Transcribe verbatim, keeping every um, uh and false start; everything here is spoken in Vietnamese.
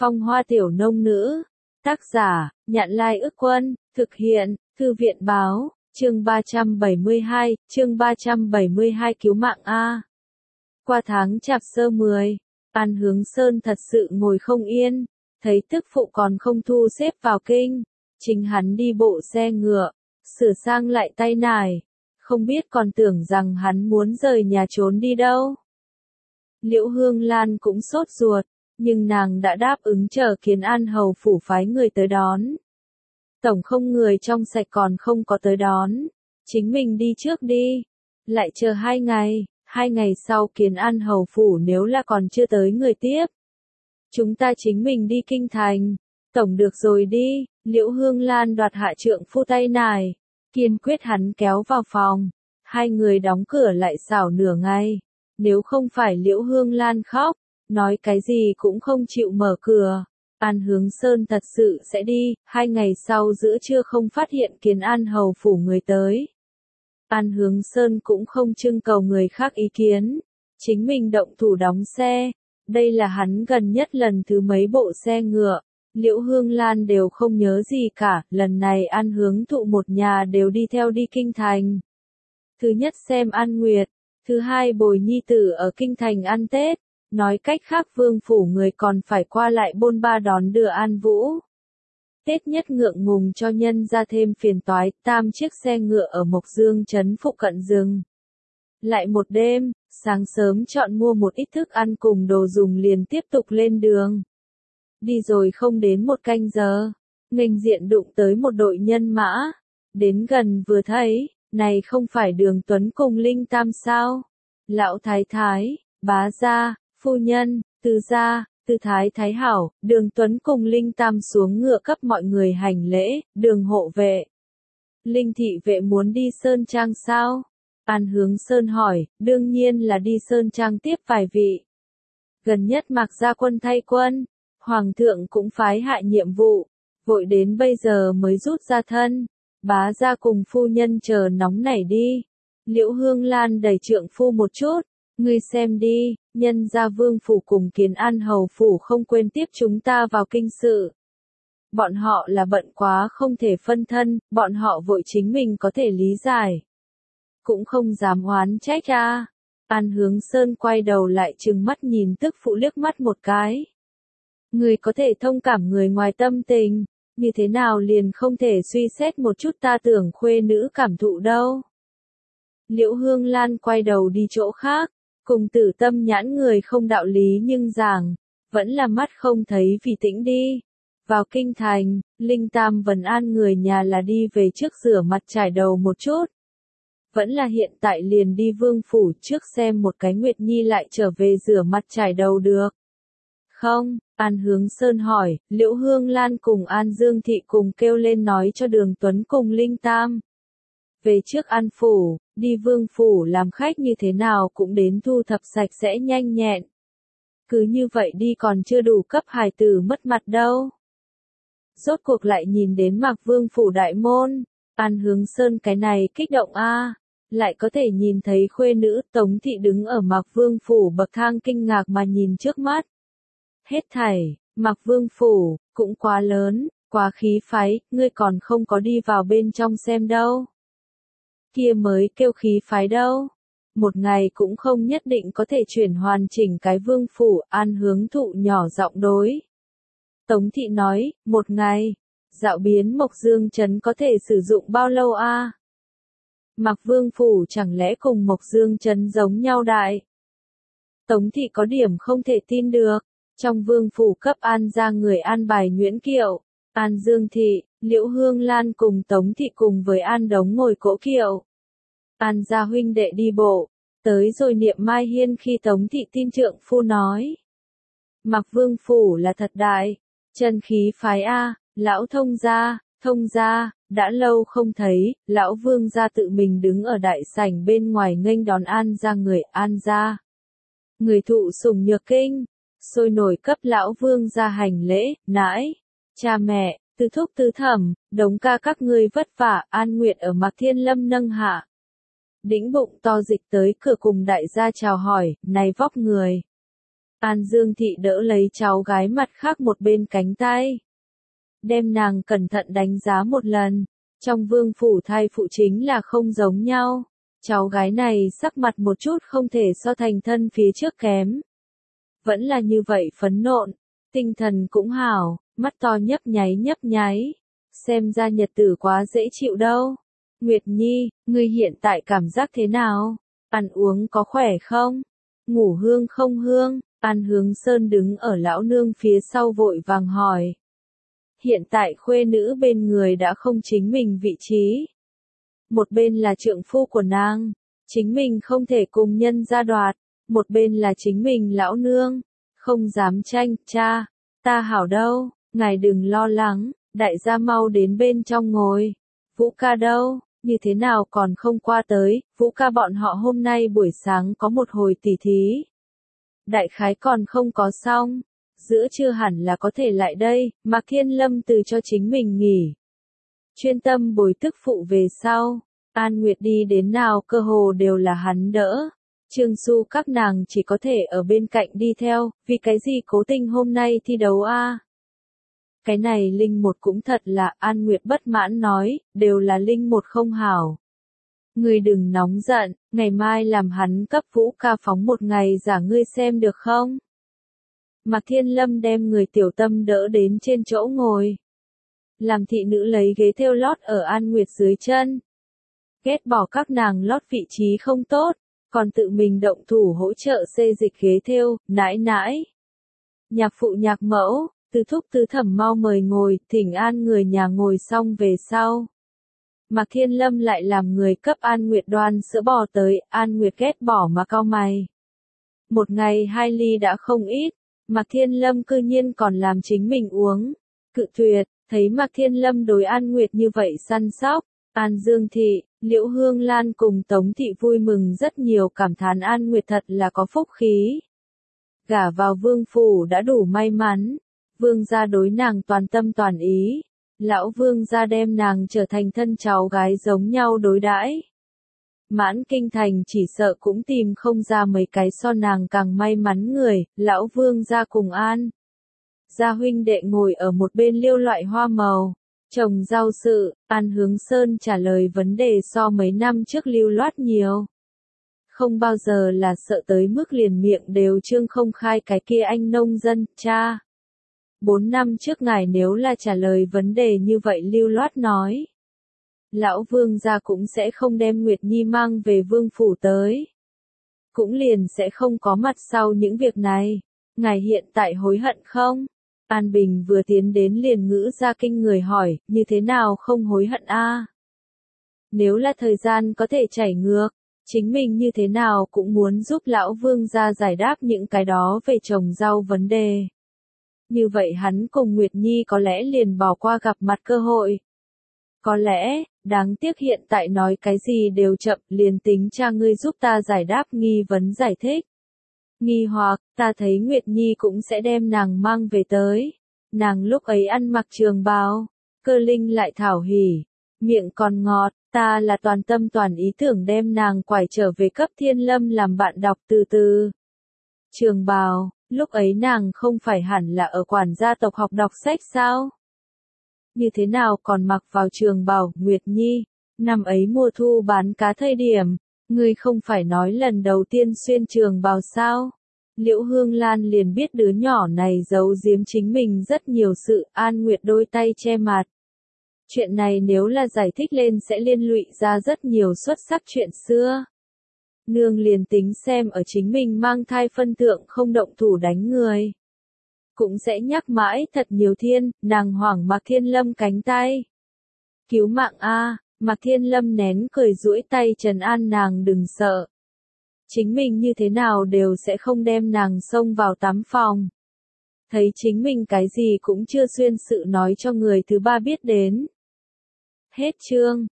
Phong hoa tiểu nông nữ. Tác giả, Nhạn Lai Ức Quân, thực hiện, Thư viện Báo, chương ba trăm bảy mươi hai, chương ba trăm bảy mươi hai cứu mạng A. Qua tháng Chạp Sơ mười, An Hướng Sơn thật sự ngồi không yên, thấy tức phụ còn không thu xếp vào kinh, chính hắn đi bộ xe ngựa, sửa sang lại tay nải, không biết còn tưởng rằng hắn muốn rời nhà trốn đi đâu. Liễu Hương Lan cũng sốt ruột, nhưng nàng đã đáp ứng chờ Kiến An hầu phủ phái người tới đón. Tổng không người trong sạch còn không có tới đón, chính mình đi trước đi, lại chờ hai ngày, hai ngày sau Kiến An hầu phủ nếu là còn chưa tới người tiếp. Chúng ta chính mình đi kinh thành, tổng được rồi đi, Liễu Hương Lan đoạt hạ trượng phu tay nải, kiên quyết hắn kéo vào phòng, hai người đóng cửa lại xảo nửa ngày, nếu không phải Liễu Hương Lan khóc, nói cái gì cũng không chịu mở cửa. An Hướng Sơn thật sự sẽ đi, hai ngày sau giữa trưa không phát hiện Kiến An hầu phủ người tới. An Hướng Sơn cũng không trưng cầu người khác ý kiến, chính mình động thủ đóng xe, đây là hắn gần nhất lần thứ mấy bộ xe ngựa, Liễu Hương Lan đều không nhớ gì cả, lần này An Hướng Thụ một nhà đều đi theo đi kinh thành. Thứ nhất xem An Nguyệt, thứ hai bồi nhi tử ở kinh thành ăn Tết. Nói cách khác vương phủ người còn phải qua lại bôn ba đón đưa An Vũ. Tết nhất ngượng ngùng cho nhân ra thêm phiền toái, tam chiếc xe ngựa ở Mộc Dương trấn phụ cận rừng. Lại một đêm, sáng sớm chọn mua một ít thức ăn cùng đồ dùng liền tiếp tục lên đường. Đi rồi không đến một canh giờ, nghênh diện đụng tới một đội nhân mã. Đến gần vừa thấy, này không phải Đường Tuấn cùng Linh Tam sao? Lão Thái Thái, Bá Gia, Phu nhân, Từ gia, Từ thái thái hảo, Đường Tuấn cùng Linh Tam xuống ngựa cấp mọi người hành lễ, Đường hộ vệ. Linh thị vệ muốn đi Sơn Trang sao? An Hướng Sơn hỏi, đương nhiên là đi Sơn Trang tiếp vài vị. Gần nhất Mạc Gia quân thay quân, Hoàng thượng cũng phái hạ nhiệm vụ, vội đến bây giờ mới rút ra thân. Bá Gia cùng phu nhân chờ nóng nảy đi. Liễu Hương Lan đẩy trượng phu một chút. Ngươi xem đi, nhân gia vương phủ cùng Kiến An hầu phủ không quên tiếp chúng ta vào kinh sự. Bọn họ là bận quá không thể phân thân, bọn họ vội chính mình có thể lý giải. Cũng không dám oán trách a. An Hướng Sơn quay đầu lại trừng mắt nhìn tức phụ liếc mắt một cái. Người có thể thông cảm người ngoài tâm tình, như thế nào liền không thể suy xét một chút ta tưởng khuê nữ cảm thụ đâu. Liễu Hương Lan quay đầu đi chỗ khác. Cùng Tử Tâm nhãn người không đạo lý nhưng giảng, vẫn là mắt không thấy vì tĩnh đi. Vào kinh thành, Linh Tam Vân an người nhà là đi về trước rửa mặt trải đầu một chút. Vẫn là hiện tại liền đi vương phủ trước xem một cái Nguyệt Nhi lại trở về rửa mặt trải đầu được. Không, An Hướng Sơn hỏi, Liễu Hương Lan cùng An Dương Thị cùng kêu lên nói cho Đường Tuấn cùng Linh Tam. Về trước An phủ, đi vương phủ làm khách như thế nào cũng đến thu thập sạch sẽ nhanh nhẹn. Cứ như vậy đi còn chưa đủ cấp hài tử mất mặt đâu. Rốt cuộc lại nhìn đến Mạc Vương phủ đại môn, An Hướng Sơn cái này kích động a, lại có thể nhìn thấy khuê nữ Tống Thị đứng ở Mạc Vương phủ bậc thang kinh ngạc mà nhìn trước mắt. Hết thảy, Mạc Vương phủ, cũng quá lớn, quá khí phái, ngươi còn không có đi vào bên trong xem đâu. Kia mới kêu khí phái đâu. Một ngày cũng không nhất định có thể chuyển hoàn chỉnh cái vương phủ. An Hướng Thụ nhỏ giọng đối. Tống Thị nói, một ngày, dạo biến Mộc Dương trấn có thể sử dụng bao lâu a? À? Mạc Vương phủ chẳng lẽ cùng Mộc Dương trấn giống nhau đại? Tống Thị có điểm không thể tin được. Trong vương phủ cấp An ra người an bài nhuyễn kiệu, An Dương Thị, Liễu Hương Lan cùng Tống Thị cùng với An Đống ngồi cỗ kiệu. An gia huynh đệ đi bộ, tới rồi niệm Mai Hiên khi Tống Thị tin trượng phu nói. Mạc Vương phủ là thật đại, chân khí phái a, lão thông gia, thông gia, đã lâu không thấy, lão vương gia tự mình đứng ở đại sảnh bên ngoài nghênh đón An gia người An gia. Người thụ sủng nhược kinh, sôi nổi cấp lão vương gia hành lễ, nãi, cha mẹ, tứ thúc tứ thẩm, Đống ca các ngươi vất vả, An Nguyệt ở Mạc Thiên Lâm nâng hạ. Đĩnh bụng to dịch tới cửa cùng đại gia chào hỏi, này vóc người. An Dương Thị đỡ lấy cháu gái mặt khác một bên cánh tay. Đem nàng cẩn thận đánh giá một lần. Trong vương phủ thai phụ chính là không giống nhau. Cháu gái này sắc mặt một chút không thể so thành thân phía trước kém. Vẫn là như vậy phấn nộn, tinh thần cũng hảo, mắt to nhấp nháy nhấp nháy. Xem ra nhật tử quá dễ chịu đâu. Nguyệt Nhi, ngươi hiện tại cảm giác thế nào? Ăn uống có khỏe không? Ngủ hương không hương? An Hướng Sơn đứng ở lão nương phía sau vội vàng hỏi. Hiện tại khuê nữ bên người đã không chính mình vị trí. Một bên là trượng phu của nàng, chính mình không thể cùng nhân gia đoạt. Một bên là chính mình lão nương, không dám tranh, cha, ta hảo đâu, ngài đừng lo lắng, đại gia mau đến bên trong ngồi. Vũ ca đâu, như thế nào còn không qua tới, Vũ ca bọn họ hôm nay buổi sáng có một hồi tỉ thí. Đại khái còn không có xong, giữa trưa hẳn là có thể lại đây, Mạc Thiên Lâm từ cho chính mình nghỉ. Chuyên tâm bồi tức phụ về sau, An Nguyệt đi đến nào cơ hồ đều là hắn đỡ. Trương Xu các nàng chỉ có thể ở bên cạnh đi theo, vì cái gì cố tình hôm nay thi đấu a? Cái này Linh một cũng thật là, An Nguyệt bất mãn nói, đều là Linh một không hảo. Ngươi đừng nóng giận, ngày mai làm hắn cấp Vũ ca phóng một ngày giả ngươi xem được không? Mạc Thiên Lâm đem người tiểu tâm đỡ đến trên chỗ ngồi. Làm thị nữ lấy ghế thêu lót ở An Nguyệt dưới chân. Ghét bỏ các nàng lót vị trí không tốt, còn tự mình động thủ hỗ trợ xê dịch ghế thêu, nãi nãi. Nhạc phụ nhạc mẫu, tứ thúc tứ thẩm mau mời ngồi, thỉnh An người nhà ngồi xong về sau. Mạc Thiên Lâm lại làm người cấp An Nguyệt đoan sữa bò tới, An Nguyệt ghét bỏ mà cau mày. Một ngày hai ly đã không ít, Mạc Thiên Lâm cư nhiên còn làm chính mình uống. Cự tuyệt, thấy Mạc Thiên Lâm đối An Nguyệt như vậy săn sóc, An Dương Thị, Liễu Hương Lan cùng Tống Thị vui mừng rất nhiều, cảm thán An Nguyệt thật là có phúc khí. Gả vào vương phủ đã đủ may mắn, vương gia đối nàng toàn tâm toàn ý, lão vương gia đem nàng trở thành thân cháu gái giống nhau đối đãi. Mãn kinh thành chỉ sợ cũng tìm không ra mấy cái so nàng càng may mắn người, lão vương gia cùng An gia huynh đệ ngồi ở một bên liêu loại hoa màu. Trồng rau sự, An Hướng Sơn trả lời vấn đề so mấy năm trước lưu loát nhiều. Không bao giờ là sợ tới mức liền miệng đều trương không khai cái kia anh nông dân, cha. Bốn năm trước ngài nếu là trả lời vấn đề như vậy lưu loát nói. Lão vương gia cũng sẽ không đem Nguyệt Nhi mang về vương phủ tới. Cũng liền sẽ không có mặt sau những việc này. Ngài hiện tại hối hận không? An Bình vừa tiến đến liền ngữ ra kinh người hỏi, như thế nào không hối hận a? Nếu là thời gian có thể chảy ngược, chính mình như thế nào cũng muốn giúp lão vương gia giải đáp những cái đó về trồng rau vấn đề. Như vậy hắn cùng Nguyệt Nhi có lẽ liền bỏ qua gặp mặt cơ hội. Có lẽ, đáng tiếc hiện tại nói cái gì đều chậm, liền tính cha ngươi giúp ta giải đáp nghi vấn giải thích. Nghi hoặc, ta thấy Nguyệt Nhi cũng sẽ đem nàng mang về tới. Nàng lúc ấy ăn mặc trường bào, Cơ Linh lại thảo hỉ, miệng còn ngọt, ta là toàn tâm toàn ý tưởng đem nàng quải trở về cấp Thiên Lâm làm bạn đọc từ từ. Trường bào, lúc ấy nàng không phải hẳn là ở quản gia tộc học đọc sách sao? Như thế nào còn mặc vào trường bào, Nguyệt Nhi, năm ấy mùa thu bán cá thời điểm, ngươi không phải nói lần đầu tiên xuyên trường bào sao? Liễu Hương Lan liền biết đứa nhỏ này giấu giếm chính mình rất nhiều sự, An Nguyệt đôi tay che mặt. Chuyện này nếu là giải thích lên sẽ liên lụy ra rất nhiều xuất sắc chuyện xưa. Nương liền tính xem ở chính mình mang thai phân tượng không động thủ đánh người. Cũng sẽ nhắc mãi thật nhiều thiên, nàng hoảng Mạc Thiên Lâm cánh tay. Cứu mạng a, Mạc Thiên Lâm nén cười duỗi tay trấn an nàng đừng sợ. Chính mình như thế nào đều sẽ không đem nàng xông vào tắm phòng. Thấy chính mình cái gì cũng chưa xuyên sự nói cho người thứ ba biết đến. Hết chương.